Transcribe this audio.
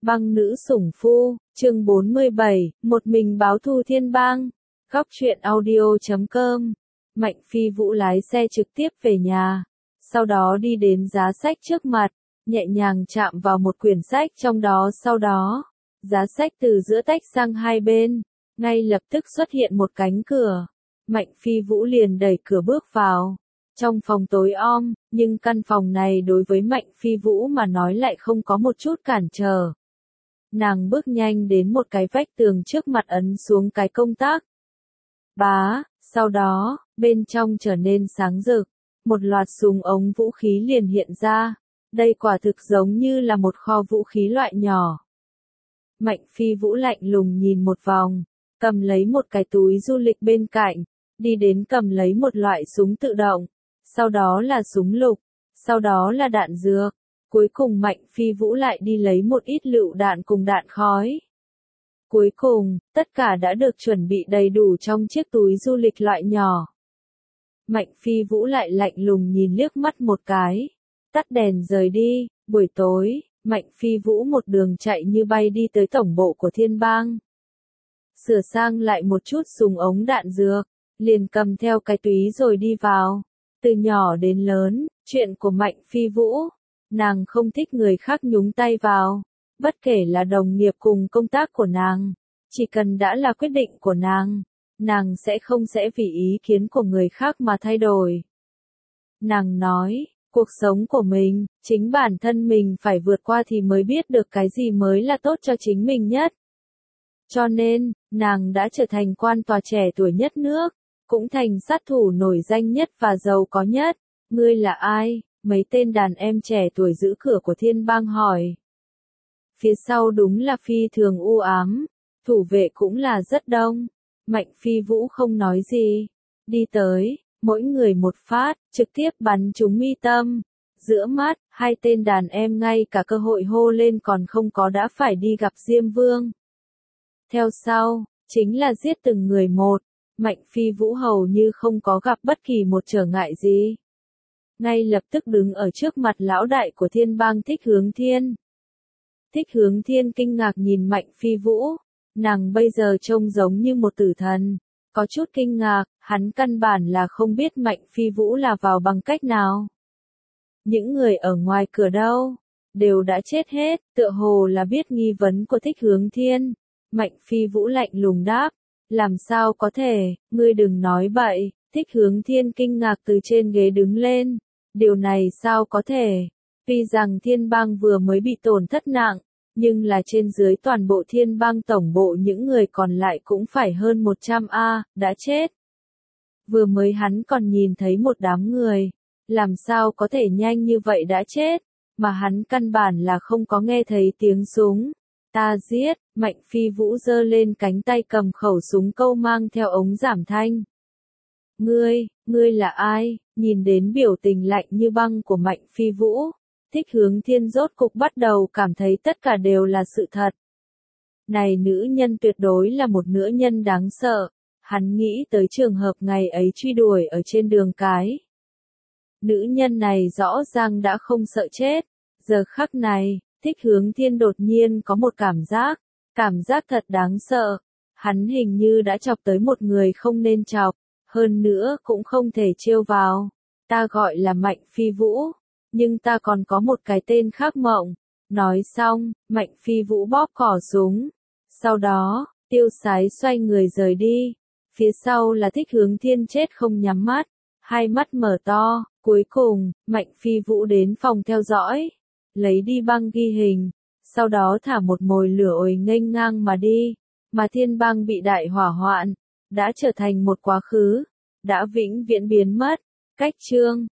Băng nữ sủng phu, chương 47, một mình báo thù thiên bang. Góc truyện audio.com. Mạnh Phi Vũ lái xe trực tiếp về nhà, sau đó đi đến giá sách trước mặt, nhẹ nhàng chạm vào một quyển sách trong đó, sau đó, giá sách từ giữa tách sang hai bên, ngay lập tức xuất hiện một cánh cửa. Mạnh Phi Vũ liền đẩy cửa bước vào. Trong phòng tối om, nhưng căn phòng này đối với Mạnh Phi Vũ mà nói lại không có một chút cản trở. Nàng bước nhanh đến một cái vách tường trước mặt, ấn xuống cái công tắc. Bá, sau đó, bên trong trở nên sáng rực, một loạt súng ống vũ khí liền hiện ra. Đây quả thực giống như là một kho vũ khí loại nhỏ. Mạnh Phi Vũ lạnh lùng nhìn một vòng, cầm lấy một cái túi du lịch bên cạnh, đi đến cầm lấy một loại súng tự động, sau đó là súng lục, sau đó là đạn dược. Cuối cùng Mạnh Phi Vũ lại đi lấy một ít lựu đạn cùng đạn khói. Cuối cùng, tất cả đã được chuẩn bị đầy đủ trong chiếc túi du lịch loại nhỏ. Mạnh Phi Vũ lại lạnh lùng nhìn liếc mắt một cái, tắt đèn rời đi. Buổi tối, Mạnh Phi Vũ một đường chạy như bay đi tới tổng bộ của Thiên Bang. Sửa sang lại một chút súng ống đạn dược, liền cầm theo cái túi rồi đi vào. Từ nhỏ đến lớn, chuyện của Mạnh Phi Vũ, nàng không thích người khác nhúng tay vào, bất kể là đồng nghiệp cùng công tác của nàng, chỉ cần đã là quyết định của nàng sẽ không vì ý kiến của người khác mà thay đổi. Nàng nói, cuộc sống của mình, chính bản thân mình phải vượt qua thì mới biết được cái gì mới là tốt cho chính mình nhất. Cho nên, nàng đã trở thành quan tòa trẻ tuổi nhất nước, cũng thành sát thủ nổi danh nhất và giàu có nhất. Ngươi là ai? Mấy tên đàn em trẻ tuổi giữ cửa của Thiên Bang hỏi. Phía sau đúng là phi thường u ám, thủ vệ cũng là rất đông. Mạnh Phi Vũ không nói gì, đi tới, mỗi người một phát, trực tiếp bắn trúng mi tâm. Giữa mắt, hai tên đàn em ngay cả cơ hội hô lên còn không có đã phải đi gặp Diêm Vương. Theo sau, chính là giết từng người một. Mạnh Phi Vũ hầu như không có gặp bất kỳ một trở ngại gì. Ngay lập tức đứng ở trước mặt lão đại của Thiên Bang Thích Hướng Thiên. Thích Hướng Thiên kinh ngạc nhìn Mạnh Phi Vũ, nàng bây giờ trông giống như một tử thần, có chút kinh ngạc, hắn căn bản là không biết Mạnh Phi Vũ là vào bằng cách nào. Những người ở ngoài cửa đâu, đều đã chết hết, tựa hồ là biết nghi vấn của Thích Hướng Thiên. Mạnh Phi Vũ lạnh lùng đáp, làm sao có thể, ngươi đừng nói bậy. Thích Hướng Thiên kinh ngạc từ trên ghế đứng lên, điều này sao có thể, tuy rằng Thiên Bang vừa mới bị tổn thất nặng, nhưng là trên dưới toàn bộ Thiên Bang tổng bộ những người còn lại cũng phải hơn 100 đã chết. Vừa mới hắn còn nhìn thấy một đám người, làm sao có thể nhanh như vậy đã chết, mà hắn căn bản là không có nghe thấy tiếng súng. Ta giết, Mạnh Phi Vũ giơ lên cánh tay cầm khẩu súng câu mang theo ống giảm thanh. Ngươi là ai? Nhìn đến biểu tình lạnh như băng của Mạnh Phi Vũ, Thích Hướng Thiên rốt cục bắt đầu cảm thấy tất cả đều là sự thật. Này nữ nhân tuyệt đối là một nữ nhân đáng sợ, hắn nghĩ tới trường hợp ngày ấy truy đuổi ở trên đường cái. Nữ nhân này rõ ràng đã không sợ chết, giờ khắc này, Thích Hướng Thiên đột nhiên có một cảm giác thật đáng sợ, hắn hình như đã chọc tới một người không nên chọc. Hơn nữa cũng không thể trêu vào. Ta gọi là Mạnh Phi Vũ, nhưng ta còn có một cái tên khác Mộng. Nói xong, Mạnh Phi Vũ bóp cò súng. Sau đó, tiêu sái xoay người rời đi. Phía sau là Thích Hướng Thiên chết không nhắm mắt, hai mắt mở to. Cuối cùng, Mạnh Phi Vũ đến phòng theo dõi, lấy đi băng ghi hình, sau đó thả một mồi lửa ồi nghênh ngang mà đi. Mà Thiên Bang bị đại hỏa hoạn, đã trở thành một quá khứ, đã vĩnh viễn biến mất. Cách chương